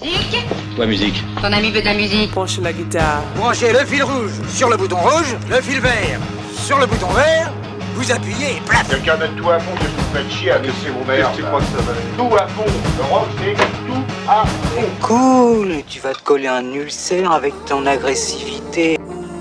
Musique. Quoi, musique? Ton ami veut de la musique. Branche la guitare. Branchez le fil rouge sur le bouton rouge, le fil vert sur le bouton vert, vous appuyez et plaf. Quelqu'un mettre tout à fond, que vous faites chier à laisser vos mères. C'est quoi que ça va? Tout à fond. Le rock, c'est tout à fond. Cool, tu vas te coller un ulcère avec ton agressivité.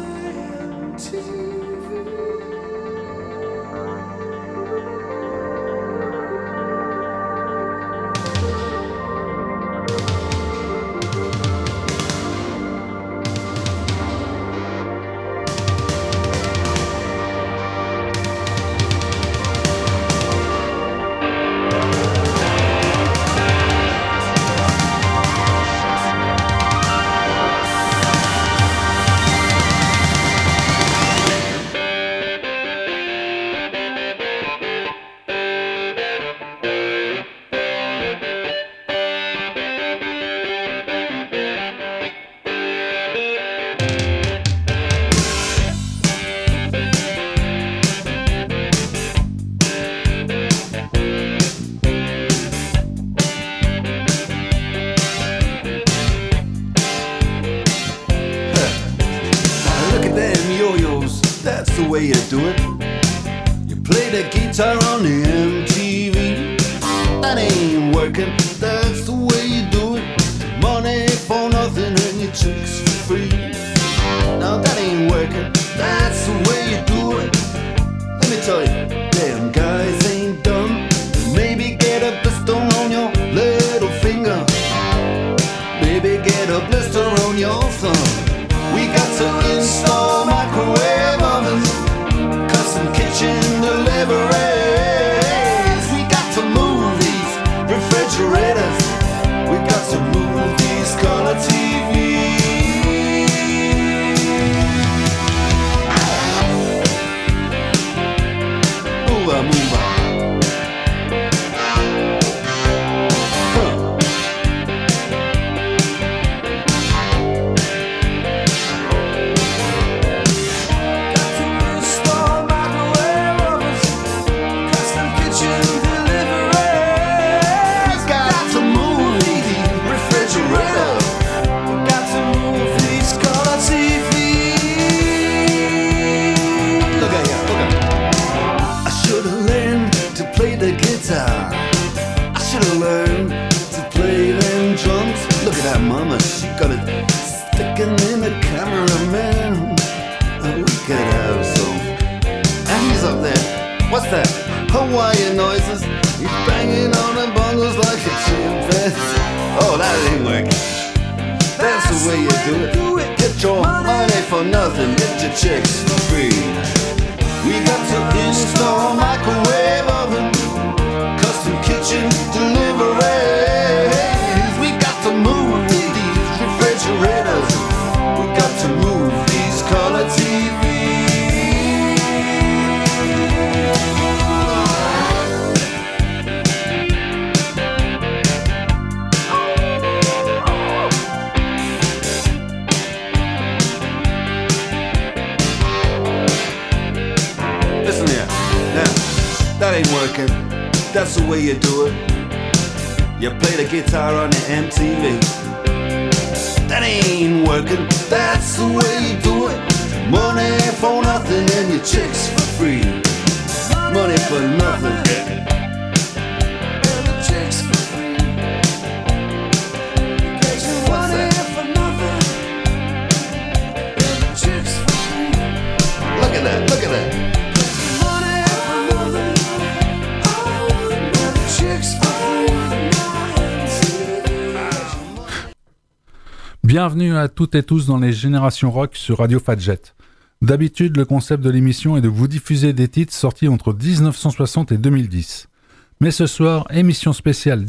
Bienvenue à toutes et tous dans les Générations Rock sur Radio Fadjet. D'habitude, le concept de l'émission est de vous diffuser des titres sortis entre 1960 et 2010. Mais ce soir, émission spéciale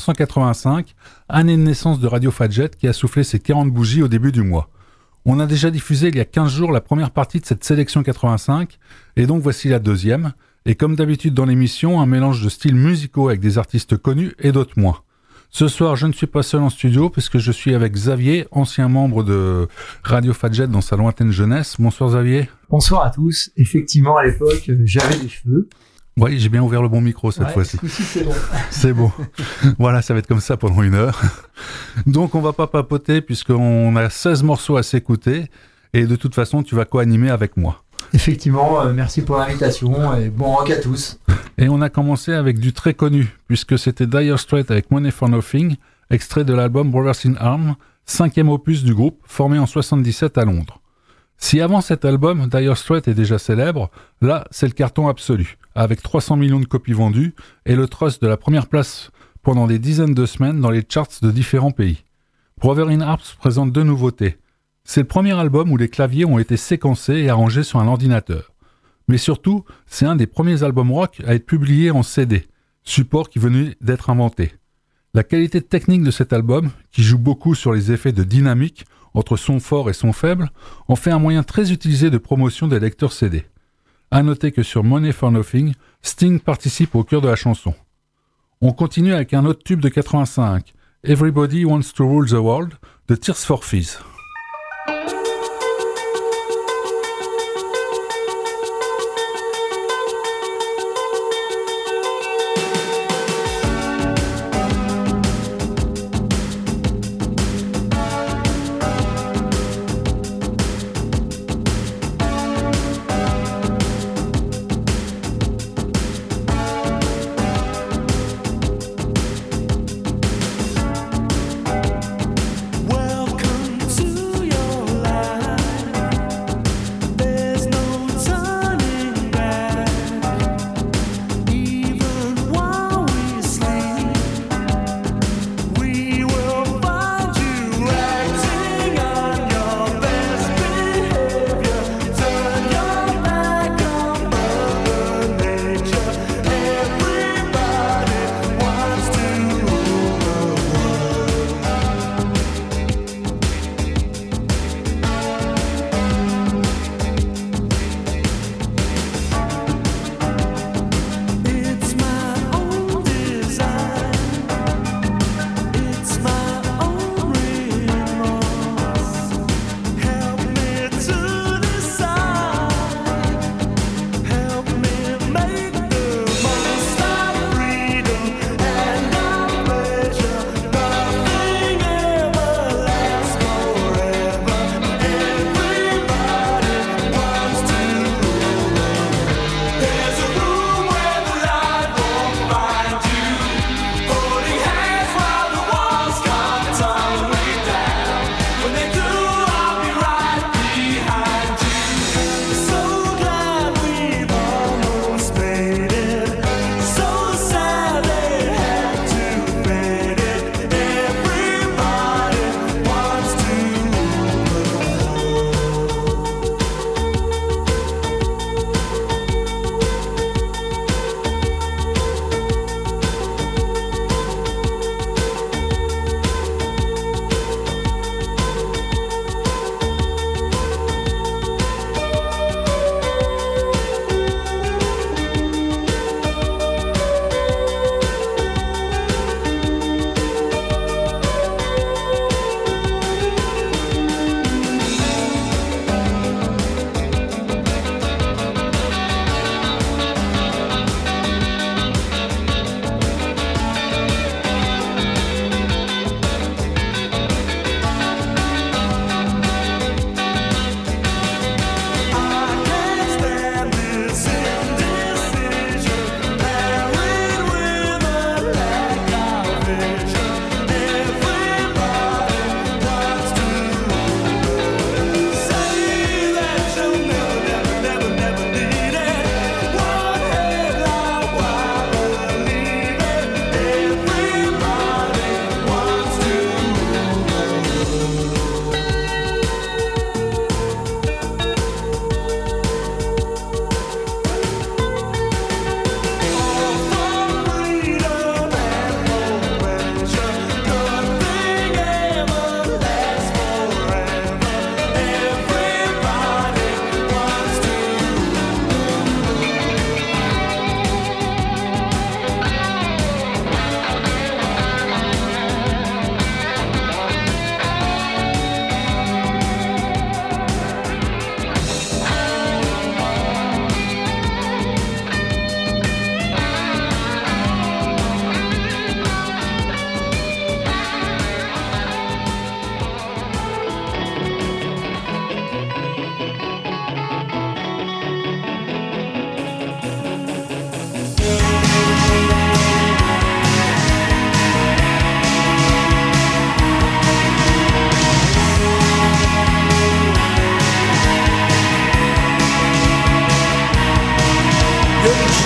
1985, année de naissance de Radio Fadjet qui a soufflé ses 40 bougies au début du mois. On a déjà diffusé il y a 15 jours la première partie de cette sélection 85, et donc voici la deuxième. Et comme d'habitude dans l'émission, un mélange de styles musicaux avec des artistes connus et d'autres moins. Ce soir, je ne suis pas seul en studio puisque je suis avec Xavier, ancien membre de Radio Fadjet dans sa lointaine jeunesse. Bonsoir Xavier. Bonsoir à tous. Effectivement, à l'époque, j'avais des cheveux. Oui, j'ai bien ouvert le bon micro cette fois-ci. C'est bon. C'est bon. Voilà, ça va être comme ça pendant 1 heure. Donc, on va pas papoter puisqu'on a 16 morceaux à s'écouter. Et de toute façon, tu vas co-animer avec moi. Effectivement, merci pour l'invitation et bon rock à tous. Et on a commencé avec du très connu, puisque c'était Dire Straits avec Money for Nothing, extrait de l'album Brothers in Arms, 5e opus du groupe, formé en 77 à Londres. Si avant cet album, Dire Straits est déjà célèbre, là, c'est le carton absolu, avec 300 millions de copies vendues et le trust de la première place pendant des dizaines de semaines dans les charts de différents pays. Brothers in Arms présente 2 nouveautés. C'est le premier album où les claviers ont été séquencés et arrangés sur un ordinateur. Mais surtout, c'est un des premiers albums rock à être publié en CD, support qui venait d'être inventé. La qualité technique de cet album, qui joue beaucoup sur les effets de dynamique entre son fort et son faible, en fait un moyen très utilisé de promotion des lecteurs CD. À noter que sur Money for Nothing, Sting participe au cœur de la chanson. On continue avec un autre tube de 85, Everybody Wants to Rule the World, de Tears for Fears. Welcome to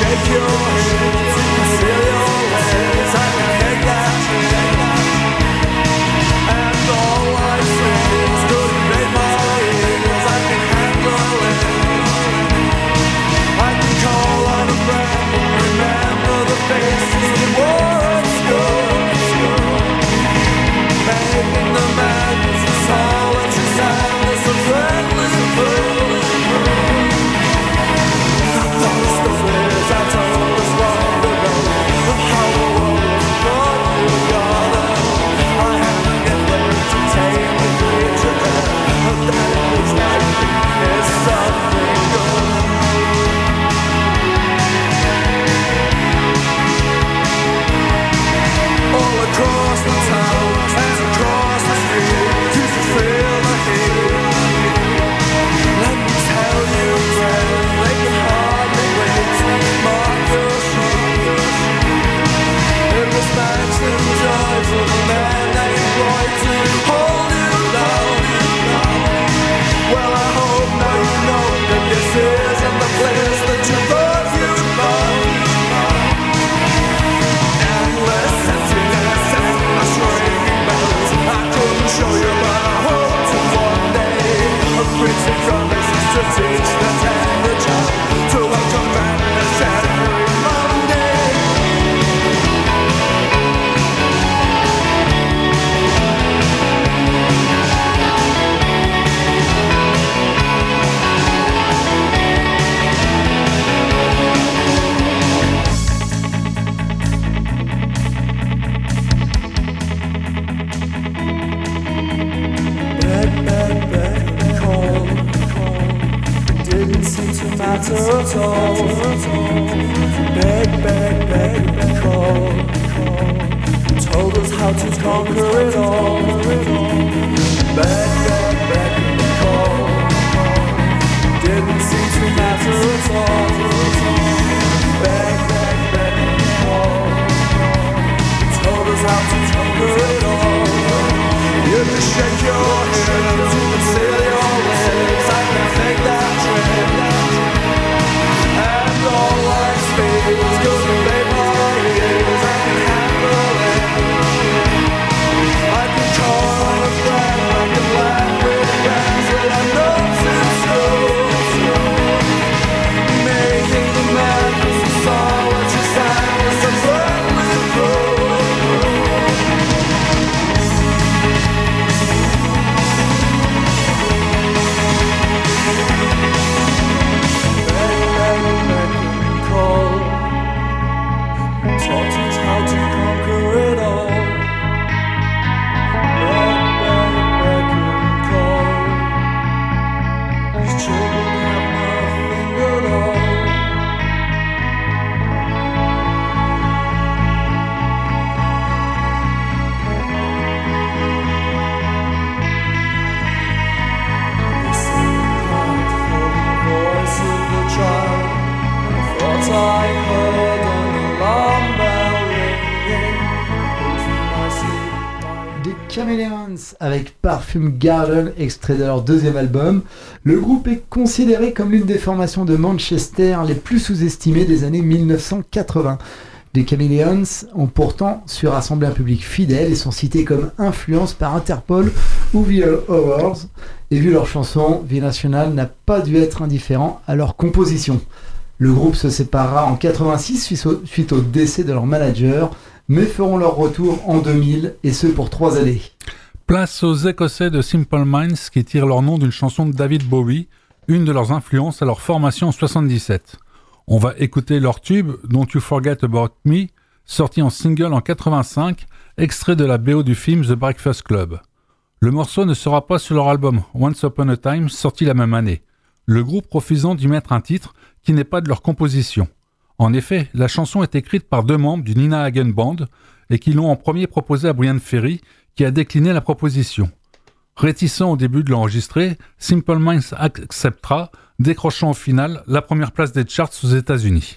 Avec Perfume Garden, extrait de leur deuxième album. Le groupe est considéré comme l'une des formations de Manchester les plus sous-estimées des années 1980. Les Chameleons ont pourtant su rassembler un public fidèle et sont cités comme influence par Interpol ou The Hours. Et vu leur chanson, Vie Nationale n'a pas dû être indifférent à leur composition. Le groupe se séparera en 86 suite au décès de leur manager, mais feront leur retour en 2000, et ce pour 3 années. Place aux Écossais de Simple Minds qui tirent leur nom d'une chanson de David Bowie, une de leurs influences à leur formation en 77. On va écouter leur tube Don't You Forget About Me, sorti en single en 85, extrait de la BO du film The Breakfast Club. Le morceau ne sera pas sur leur album Once Upon a Time, sorti la même année, le groupe refusant d'y mettre un titre qui n'est pas de leur composition. En effet, la chanson est écrite par 2 membres du Nina Hagen Band et qui l'ont en premier proposé à Brian Ferry, qui a décliné la proposition. Réticent au début de l'enregistrer, Simple Minds acceptera, décrochant au final la première place des charts aux États-Unis.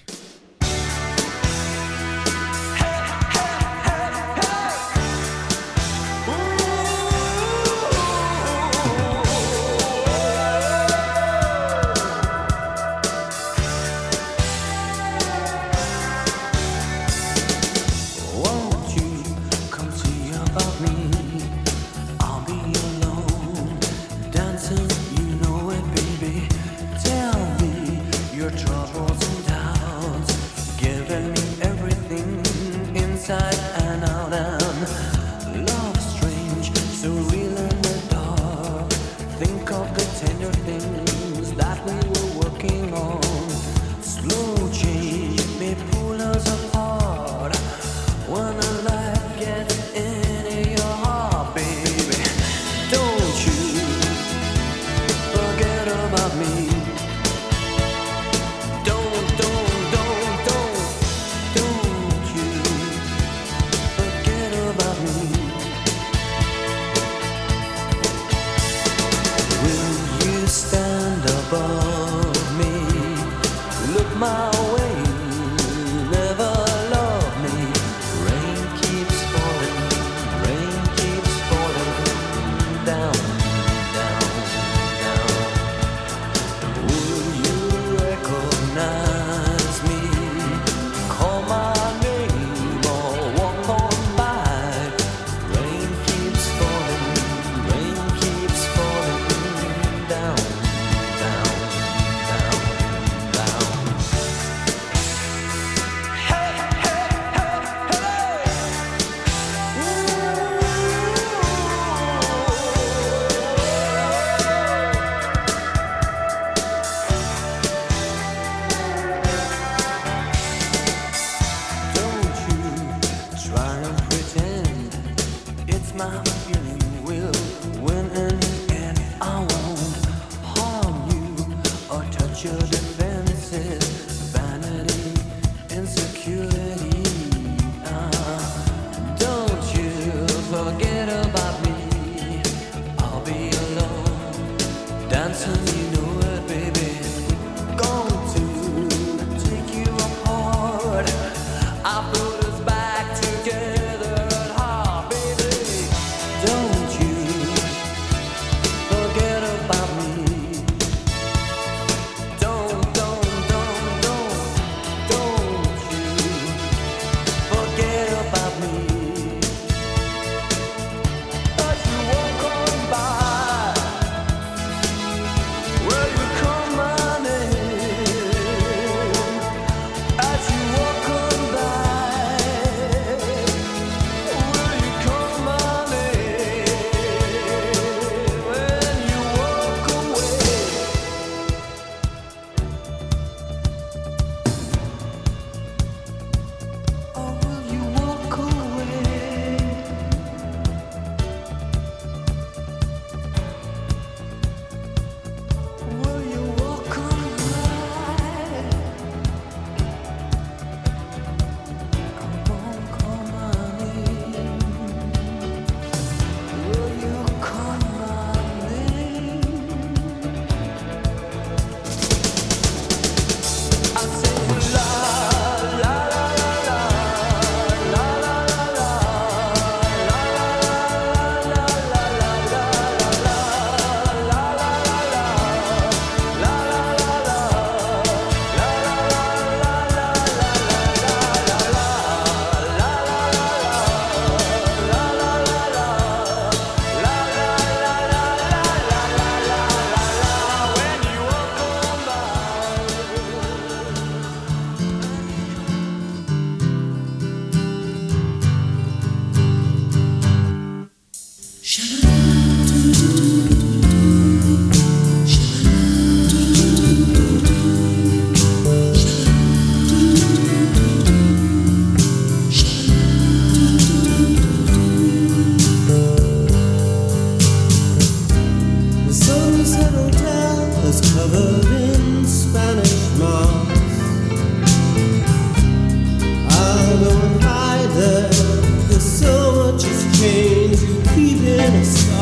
There's so much has changed, you keep in a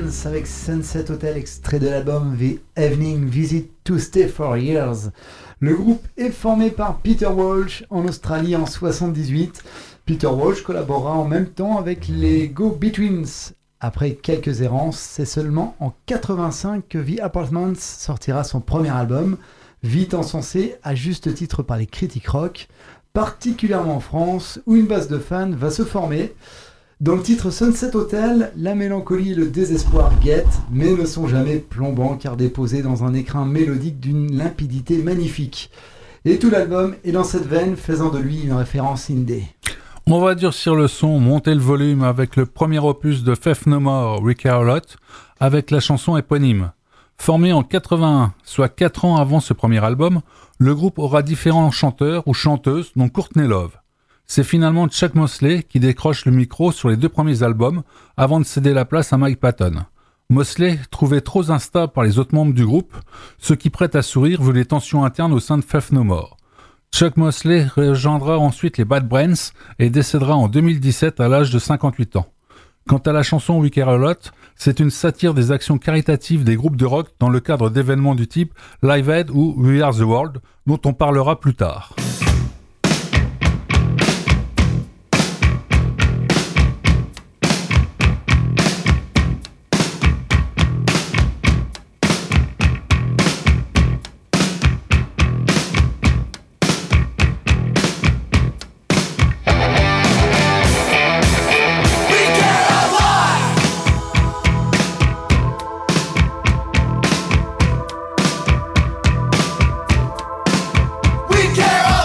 Chameleons avec Sunset Hotel, extrait de l'album The Evening Visit to Stay for Years. Le groupe est formé par Peter Walsh en Australie en 1978. Peter Walsh collabora en même temps avec les Go-Betweens. Après quelques errances, c'est seulement en 1985 que The Apartments sortira son premier album, vite encensé à juste titre par les critiques rock, particulièrement en France, où une base de fans va se former. Dans le titre Sunset Hotel, la mélancolie et le désespoir guettent, mais ne sont jamais plombants car déposés dans un écrin mélodique d'une limpidité magnifique. Et tout l'album est dans cette veine, faisant de lui une référence indé. On va durcir le son, monter le volume avec le premier opus de Faith No More, We Care A Lot, avec la chanson éponyme. Formé en 81, soit 4 ans avant ce premier album, le groupe aura différents chanteurs ou chanteuses, dont Courtney Love. C'est finalement Chuck Mosley qui décroche le micro sur les 2 premiers albums avant de céder la place à Mike Patton. Mosley, trouvé trop instable par les autres membres du groupe, ce qui prête à sourire vu les tensions internes au sein de Faith No More. Chuck Mosley rejoindra ensuite les Bad Brains et décédera en 2017 à l'âge de 58 ans. Quant à la chanson We Care A Lot, c'est une satire des actions caritatives des groupes de rock dans le cadre d'événements du type Live Aid ou We Are The World, dont on parlera plus tard. We care a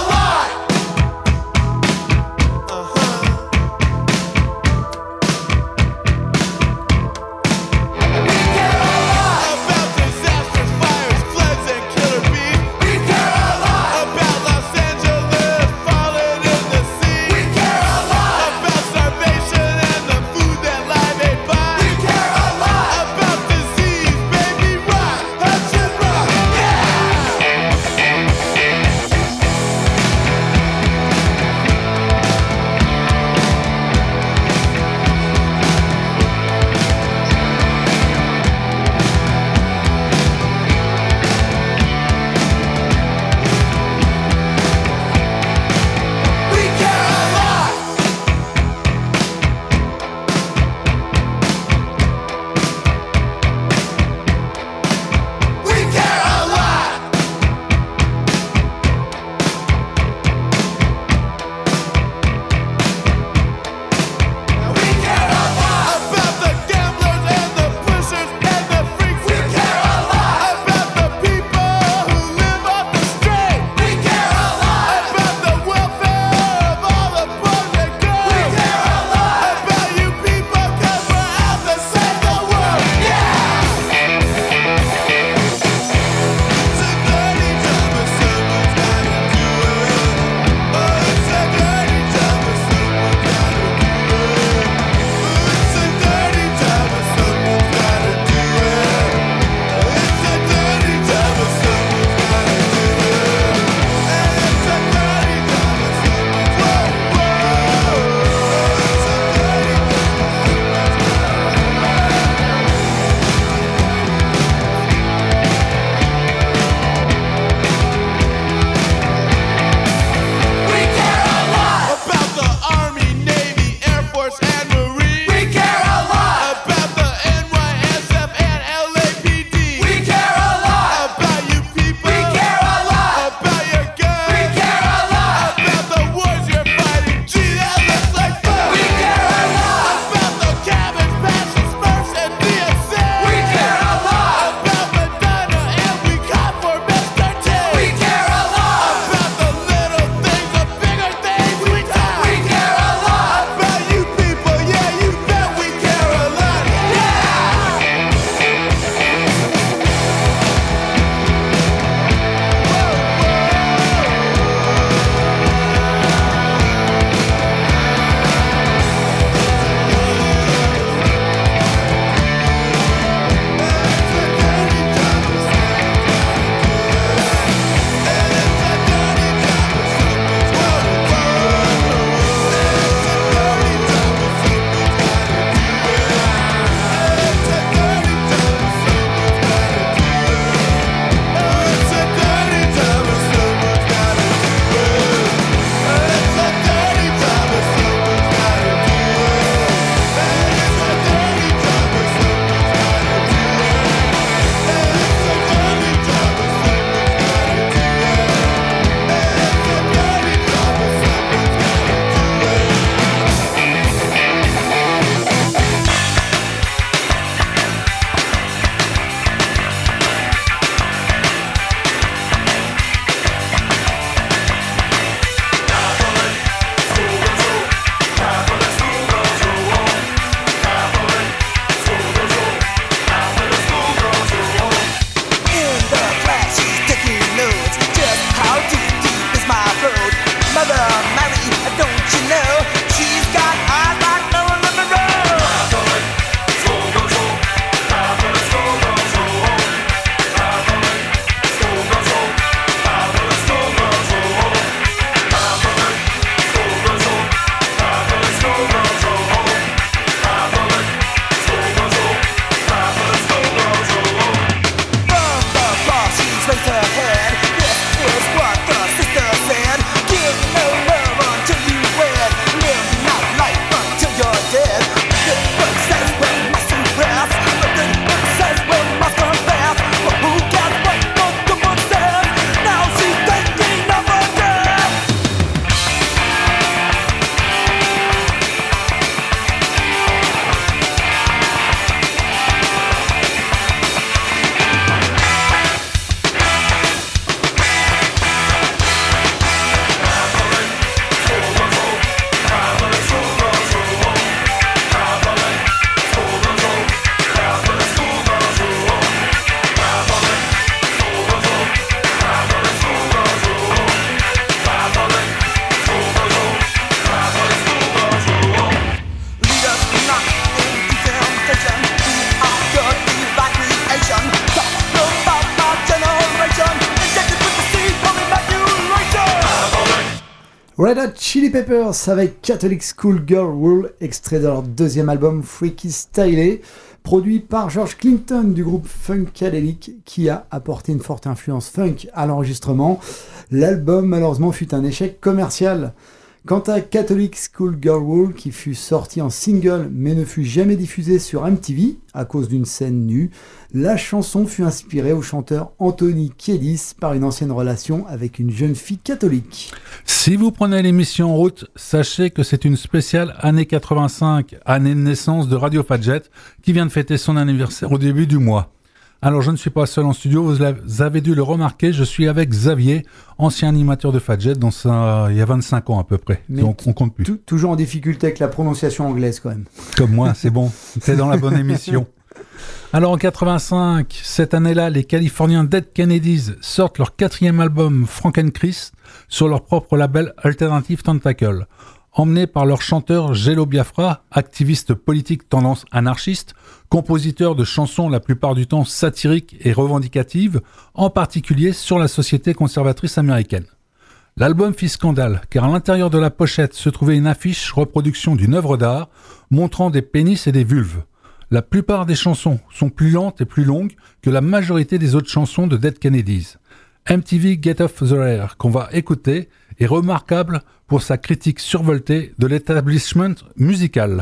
Red Hot Chili Peppers avec Catholic School Girl Rule, extrait de leur deuxième album Freaky Stylé, produit par George Clinton du groupe Funkadelic, qui a apporté une forte influence funk à l'enregistrement. L'album malheureusement fut un échec commercial. Quant à Catholic School Girl Rule, qui fut sorti en single mais ne fut jamais diffusé sur MTV à cause d'une scène nue, la chanson fut inspirée au chanteur Anthony Kiedis par une ancienne relation avec une jeune fille catholique. Si vous prenez l'émission en route, sachez que c'est une spéciale année 85, année de naissance de Radio Fadjet, qui vient de fêter son anniversaire au début du mois. Alors je ne suis pas seul en studio, vous avez dû le remarquer, je suis avec Xavier, ancien animateur de Fadjet, il y a 25 ans à peu près, mais donc on compte plus. Toujours en difficulté avec la prononciation anglaise quand même. Comme moi, c'est bon, t'es dans la bonne émission. Alors en 85, cette année-là, les Californiens Dead Kennedys sortent leur 4e album Frankenchrist sur leur propre label Alternative Tentacle. Emmenés par leur chanteur Jello Biafra, activiste politique tendance anarchiste, compositeur de chansons la plupart du temps satiriques et revendicatives, en particulier sur la société conservatrice américaine. L'album fit scandale, car à l'intérieur de la pochette se trouvait une affiche reproduction d'une œuvre d'art montrant des pénis et des vulves. La plupart des chansons sont plus lentes et plus longues que la majorité des autres chansons de Dead Kennedys. MTV Get Off the Air, qu'on va écouter, est remarquable pour sa critique survoltée de l'établissement musical.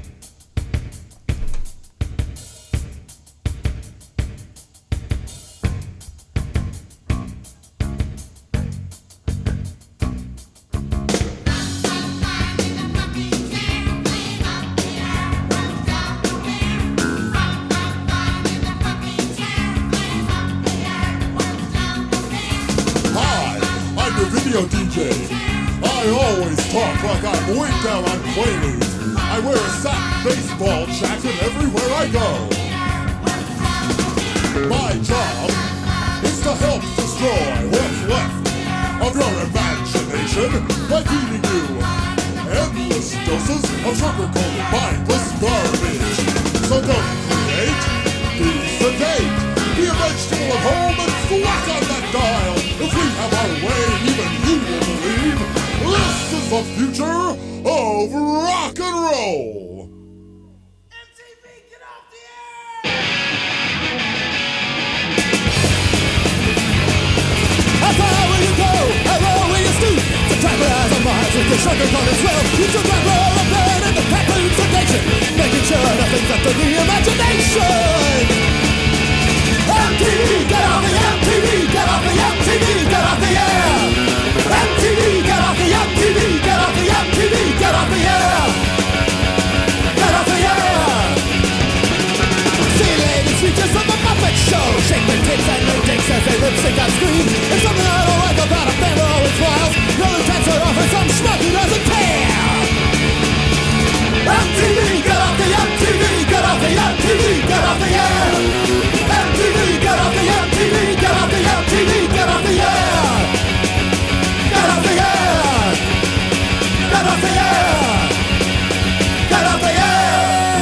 DJ. I always talk like I'm way down on Quaaludes. I wear a sack baseball jacket everywhere I go. My job is to help destroy what's left of your imagination by feeding you endless doses of sugar-coated mindless garbage. So don't create, be sedate, be a vegetable at home and thwack on that dial. If we have our way, even you will believe this is the future of rock and roll. MTV, get off the air! How far will you go? How low will you stoop? To tranquilize our minds with your sugar-coated swell. You should grab roll and burn in the peppermint sedation, making sure nothing's left of the imagination. MTV, get off the MTV, get off the MTV, get off the air. MTV, get off the MTV, get off the MTV, get off the air. Get off the air. See ladies features from the Muppet Show, shake their tits and their dicks as they lip sync on screen. It's something I don't like about a band that always smiles. No intents are off and some schmuck who doesn't care. MTV, get off the MTV, get off the MTV, get off the air. MTV, get off the MTV, get off the MTV, get off the air. Get off the air. Get off the air. Get off the air.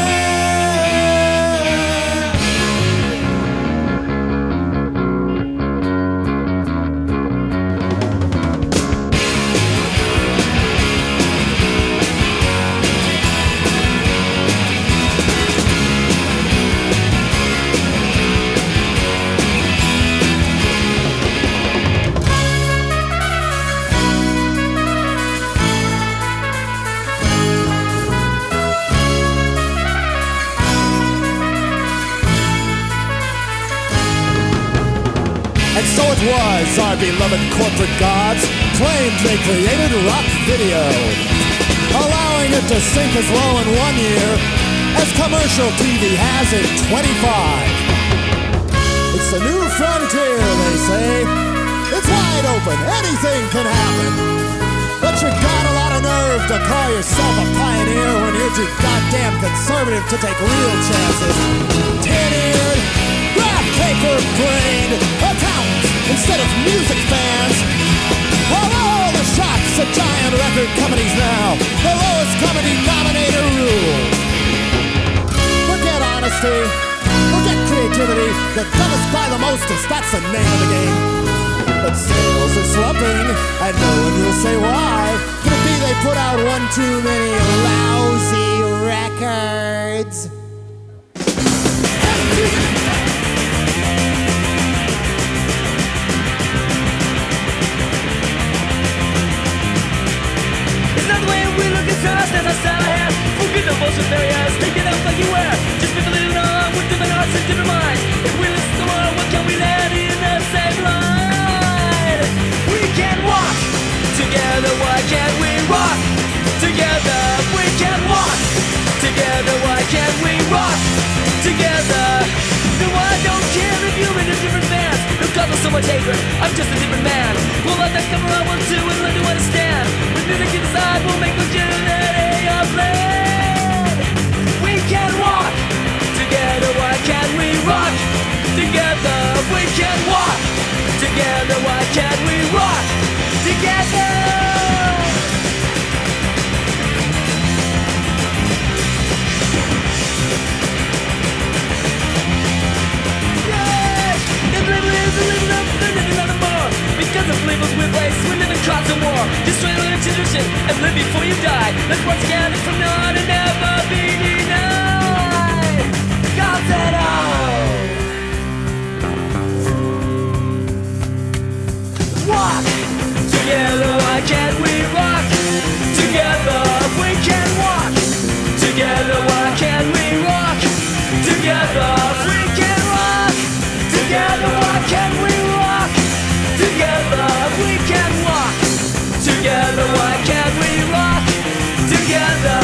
So it was our beloved corporate gods claimed they created rock video, allowing it to sink as low in 1 year as commercial TV has in 25. It's the new frontier, they say. It's wide open, anything can happen. But you got a lot of nerve to call yourself a pioneer when you're too goddamn conservative to take real chances. Tin-eared, paper-brained accountants instead of music fans. Well, all the shots at giant record companies now, the lowest common denominator rule. Forget honesty, forget creativity, the dumbest buy the mostest, that's the name of the game. But sales are slumping, and no one will say why. put out one too many lousy records. It's not the way we look at us, there's a style I have. Forget the bullshit barriers, take it out like you wear. Just people living on with different hearts and different minds. If we listen to more, what can we land in the same line? We can walk together, why can't we rock together? We can walk together, why can't we rock together? No, I don't care if you're in a different band. Who causes so much hatred? I'm just a different man. We'll let that come around, we'll do and learn to understand. With music inside, we'll make the unity a plan. We can walk together, why can't we rock together? We can walk together, why can't we rock together? Because of labels we place, we live in clouds of war. Destroy the institution and live before you die. Let's work together from now on and never be denied. God said walk together, why can't we rock together? We can walk together, why can't we rock together? We can rock together, why can't we rock together? We can walk together, why can't we rock together?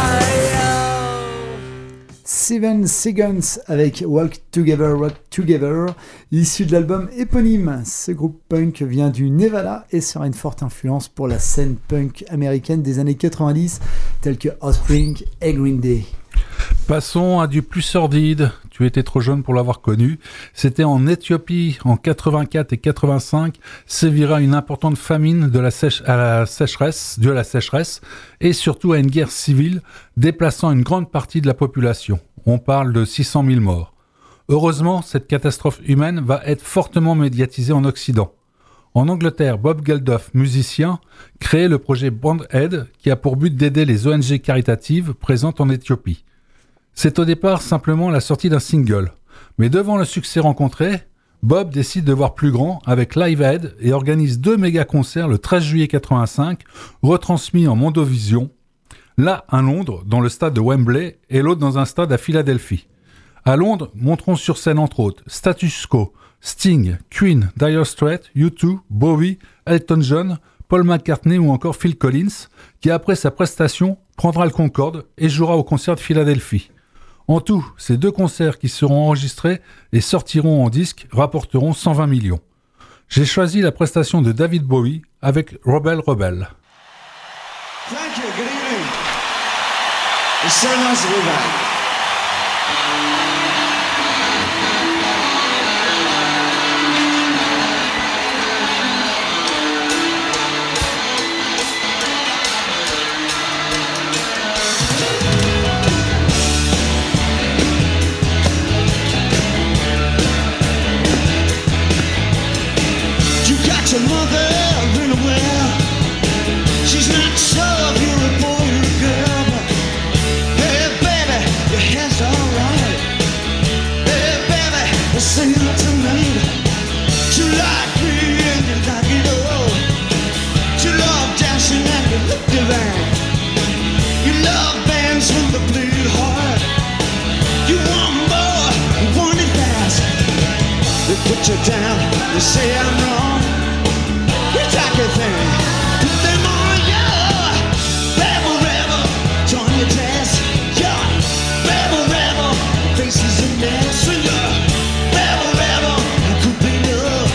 Seven Seconds avec Walk Together, Rock Together, issu de l'album éponyme. Ce groupe punk vient du Nevada et sera une forte influence pour la scène punk américaine des années 90, telle que Offspring et Green Day. Passons à du plus sordide. Tu étais trop jeune pour l'avoir connu. C'était en Éthiopie, en 84 et 85, sévira une importante famine due à la sécheresse et surtout à une guerre civile, déplaçant une grande partie de la population. On parle de 600 000 morts. Heureusement, cette catastrophe humaine va être fortement médiatisée en Occident. En Angleterre, Bob Geldof, musicien, crée le projet Band-Aid qui a pour but d'aider les ONG caritatives présentes en Éthiopie. C'est au départ simplement la sortie d'un single. Mais devant le succès rencontré, Bob décide de voir plus grand avec Live Aid et organise 2 méga-concerts le 13 juillet 85, retransmis en Mondovision, l'un à Londres, dans le stade de Wembley, et l'autre dans un stade à Philadelphie. À Londres, montrons sur scène entre autres Status Quo, Sting, Queen, Dire Straits, U2, Bowie, Elton John, Paul McCartney ou encore Phil Collins, qui après sa prestation prendra le Concorde et jouera au concert de Philadelphie. En tout, ces 2 concerts qui seront enregistrés et sortiront en disque rapporteront 120 millions. J'ai choisi la prestation de David Bowie avec Rebel Rebel. Thank you, good evening. It's so nice to be back. Your mother ran away. She's not sure if you're a boy or a girl, but hey baby, your hair's alright. Hey baby, say that tonight. You like me and you like it all. You love dancing and you look divine. You love bands when they play hard. You want more, you want it fast. They put you down, they say I'm wrong. Take a thing, put them on you. Rebel, rebel, join your dance. Yeah, rebel, rebel, faces a mess. And you're rebel, rebel, you could be love.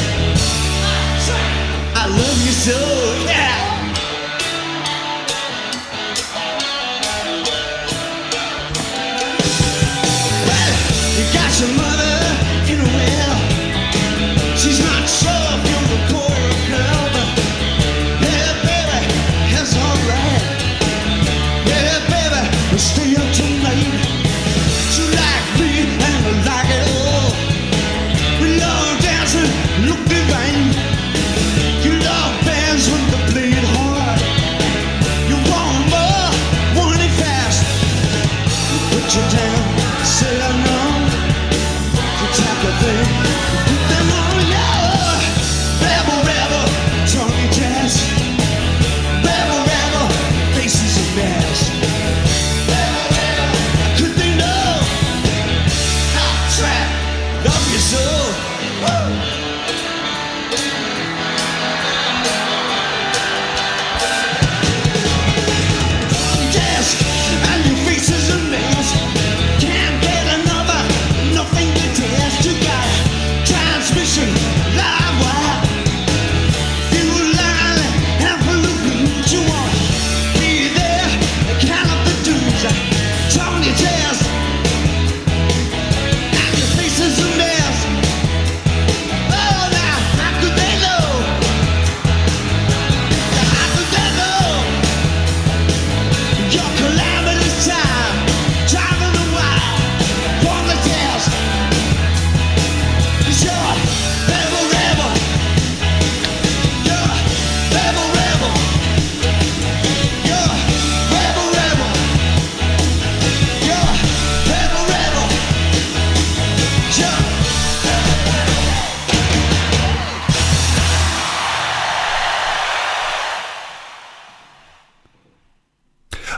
I love you so, yeah. Well, you got your mother in a well. She's not sure if you're a boy. Stay up tonight. You like me and I like it all. We love dancing, look divine. You love bands when they play it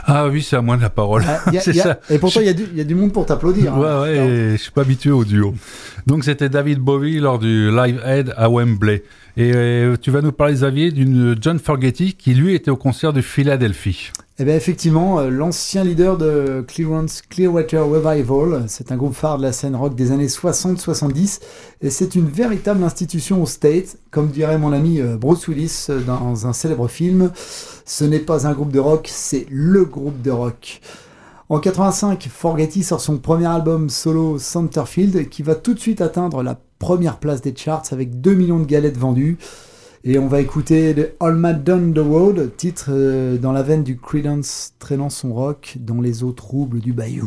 Ah oui, c'est à moi de la parole. C'est ça. Et pourtant, il y a du monde pour t'applaudir. Ouais, et je suis pas habitué au duo. Donc c'était David Bowie lors du Live Aid à Wembley. Et tu vas nous parler, Xavier, d'une John Fogerty qui lui était au concert de Philadelphie. Eh bien effectivement, l'ancien leader de Clearwater Revival, c'est un groupe phare de la scène rock des années 60-70 et c'est une véritable institution aux States, comme dirait mon ami Bruce Willis dans un célèbre film. Ce n'est pas un groupe de rock, c'est le groupe de rock. En 85, Fogerty sort son premier album solo Centerfield qui va tout de suite atteindre la première place des charts avec 2 millions de galettes vendues. Et on va écouter The All Man Down the Road, titre dans la veine du Creedence traînant son rock dans les eaux troubles du bayou.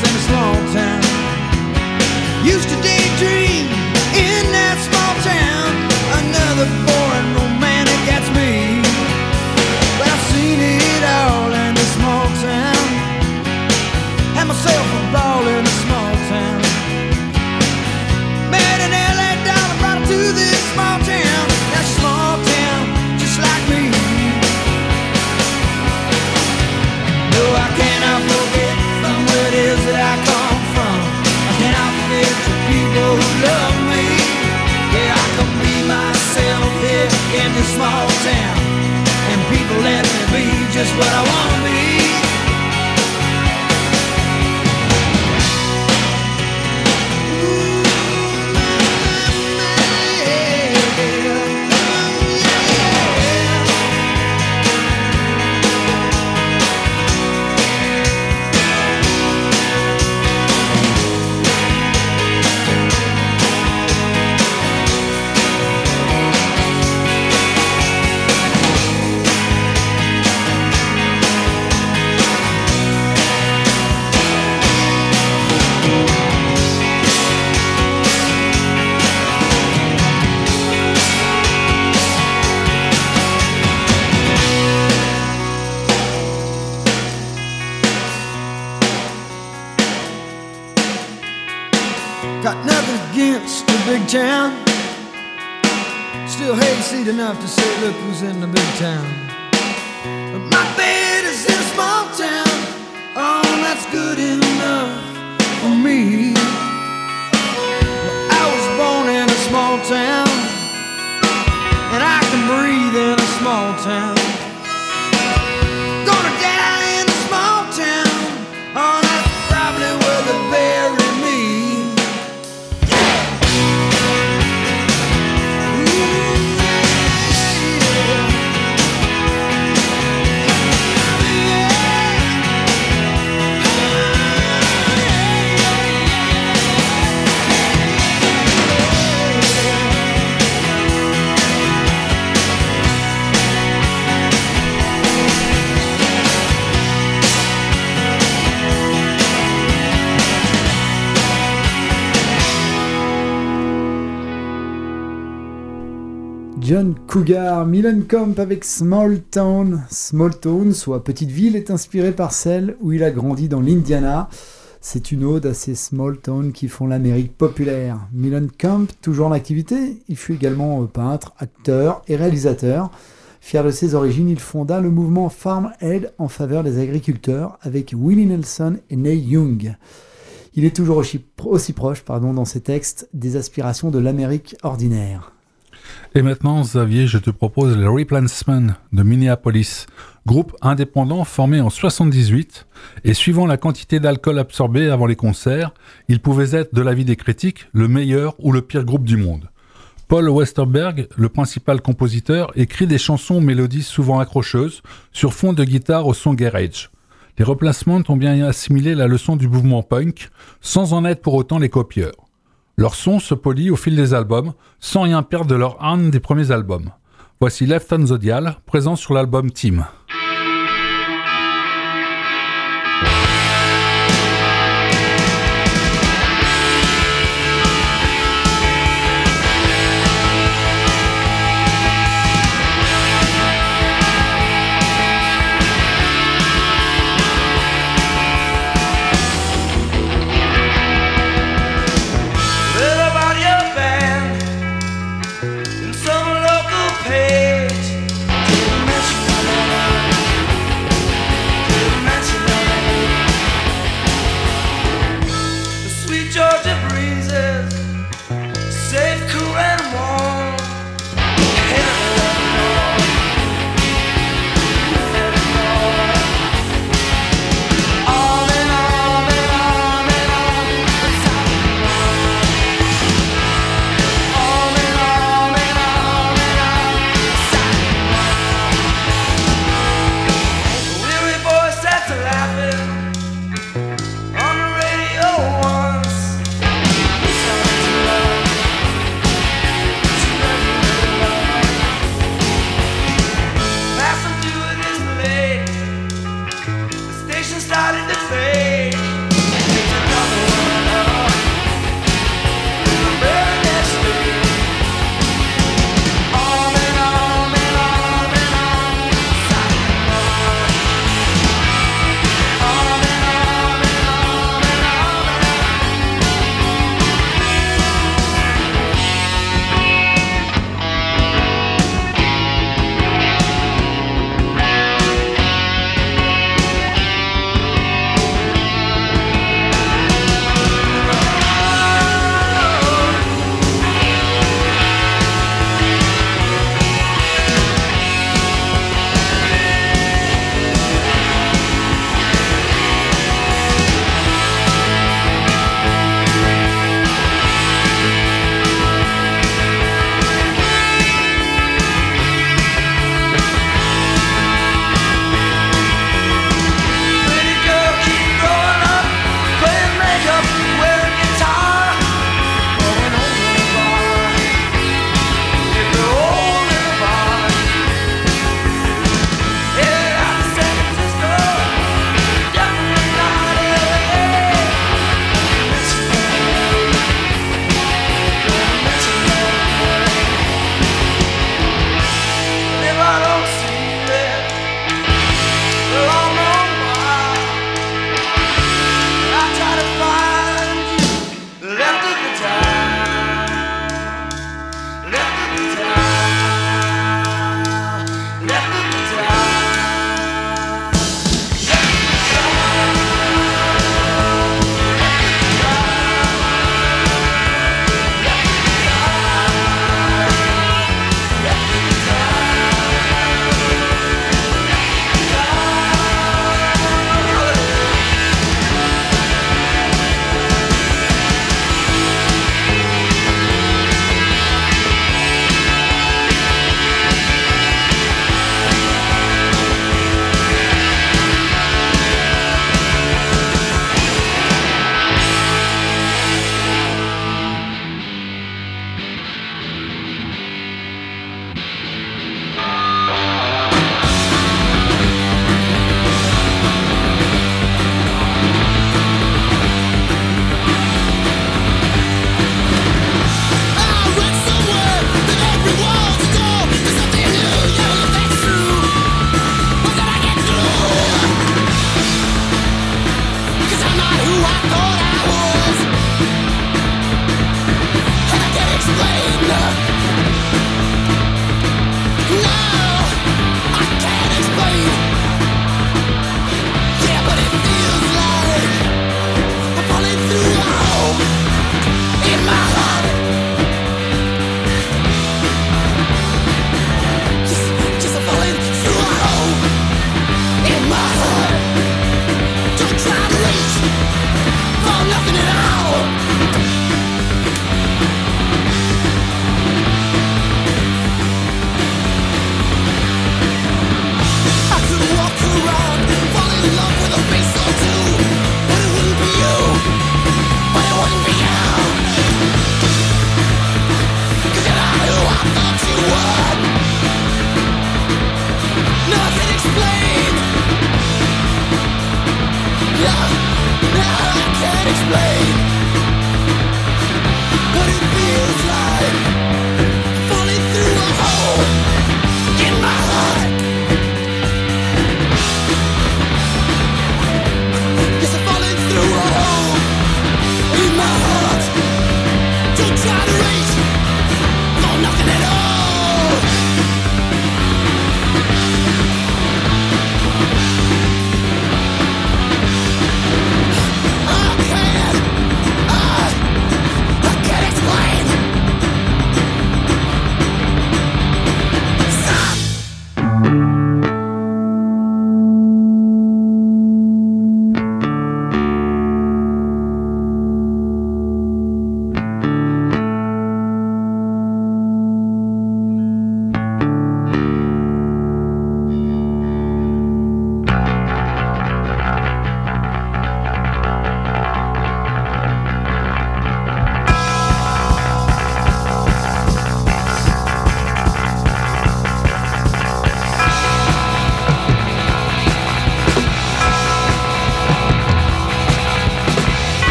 in a small town. Used to daydream in that small town. Another boring romantic, that's me. But I've seen it all in this small town. Had myself a ball in a small town. Met an LA dollar, brought her to this small town. That small town, just like me. No, I cannot forget from where it is that I come from. I cannot forget the people who love me. Yeah, I can be myself here in this small town, and people let me be just what I want to be. Got nothing against the big town. Still hayseed enough to say, look who's in the big town. But my bed is in a small town. Oh, that's good enough for me. Well, I was born in a small town, and I can breathe in a small town. Gonna die in a small town. Oh, that's probably where they bury me. John Cougar, Millencolm avec Small Town. Small Town, soit petite ville, est inspiré par celle où il a grandi dans l'Indiana. C'est une ode à ces small towns qui font l'Amérique populaire. Millencolm, toujours en activité, il fut également peintre, acteur et réalisateur. Fier de ses origines, il fonda le mouvement Farm Aid en faveur des agriculteurs avec Willie Nelson et Neil Young. Il est toujours aussi proche dans ses textes des aspirations de l'Amérique ordinaire. Et maintenant, Xavier, je te propose les Replacements de Minneapolis, groupe indépendant formé en 78, et suivant la quantité d'alcool absorbé avant les concerts, ils pouvaient être, de l'avis des critiques, le meilleur ou le pire groupe du monde. Paul Westerberg, le principal compositeur, écrit des chansons aux mélodies souvent accrocheuses, sur fond de guitare au son garage. Les Replacements ont bien assimilé la leçon du mouvement punk, sans en être pour autant les copieurs. Leur son se polit au fil des albums, sans rien perdre de leur âme des premiers albums. Voici Left on the Dial, présent sur l'album Team. Some local page,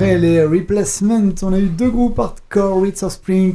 Après les Replacements, on a eu deux groupes hardcore, Ritz Offspring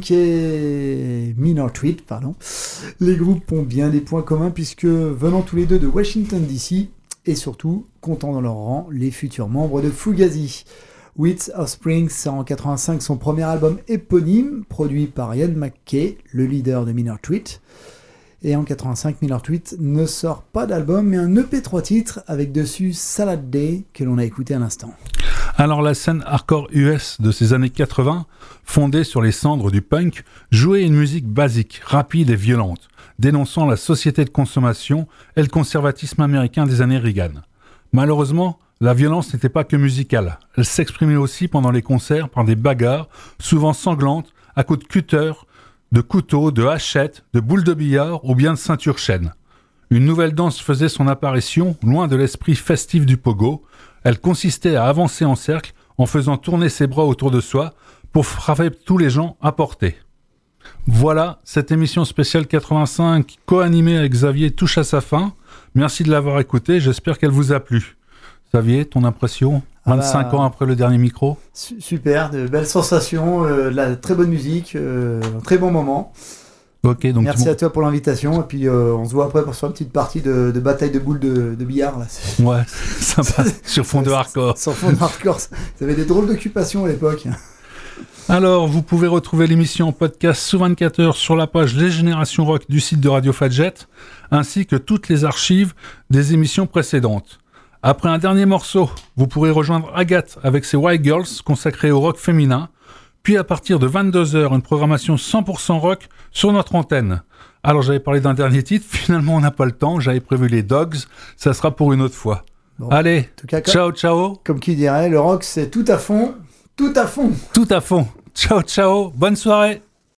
et Minor Threat, pardon. Les groupes ont bien des points communs puisque venant tous les deux de Washington DC et surtout comptant dans leur rang les futurs membres de Fugazi. Ritz Offspring sort en 85 son premier album éponyme produit par Ian McKay, le leader de Minor Threat. Et en 85, Minor Threat ne sort pas d'album, mais un EP 3 titres avec dessus Salad Day que l'on a écouté à l'instant. Alors la scène hardcore US de ces années 80, fondée sur les cendres du punk, jouait une musique basique, rapide et violente, dénonçant la société de consommation et le conservatisme américain des années Reagan. Malheureusement, la violence n'était pas que musicale, elle s'exprimait aussi pendant les concerts par des bagarres, souvent sanglantes, à coups de cutter, de couteaux, de hachettes, de boules de billard ou bien de ceinture chaîne. Une nouvelle danse faisait son apparition, loin de l'esprit festif du pogo. Elle consistait à avancer en cercle en faisant tourner ses bras autour de soi pour frapper tous les gens à portée. Voilà, cette émission spéciale 85 co-animée avec Xavier touche à sa fin. Merci de l'avoir écoutée, j'espère qu'elle vous a plu. Xavier, ton impression 25 ans après le dernier micro? Super, de belles sensations, de la très bonne musique, un très bon moment. Ok, donc merci à toi pour l'invitation, et puis on se voit après pour faire une petite partie de bataille de boules de billard. Là. Ouais, sympa, sur fond de hardcore. Sur fond de hardcore, ça avait des drôles d'occupations à l'époque. Alors, vous pouvez retrouver l'émission en podcast sous 24 heures sur la page Les Générations Rock du site de Radio Fadjet, ainsi que toutes les archives des émissions précédentes. Après un dernier morceau, vous pourrez rejoindre Agathe avec ses White Girls consacrées au rock féminin, puis à partir de 22h, une programmation 100% rock sur notre antenne. Alors j'avais parlé d'un dernier titre, finalement on n'a pas le temps, j'avais prévu les Dogs, ça sera pour une autre fois. Bon, allez, en tout cas, ciao ciao. Comme qui dirait, le rock c'est tout à fond, tout à fond. Tout à fond. Ciao ciao, bonne soirée.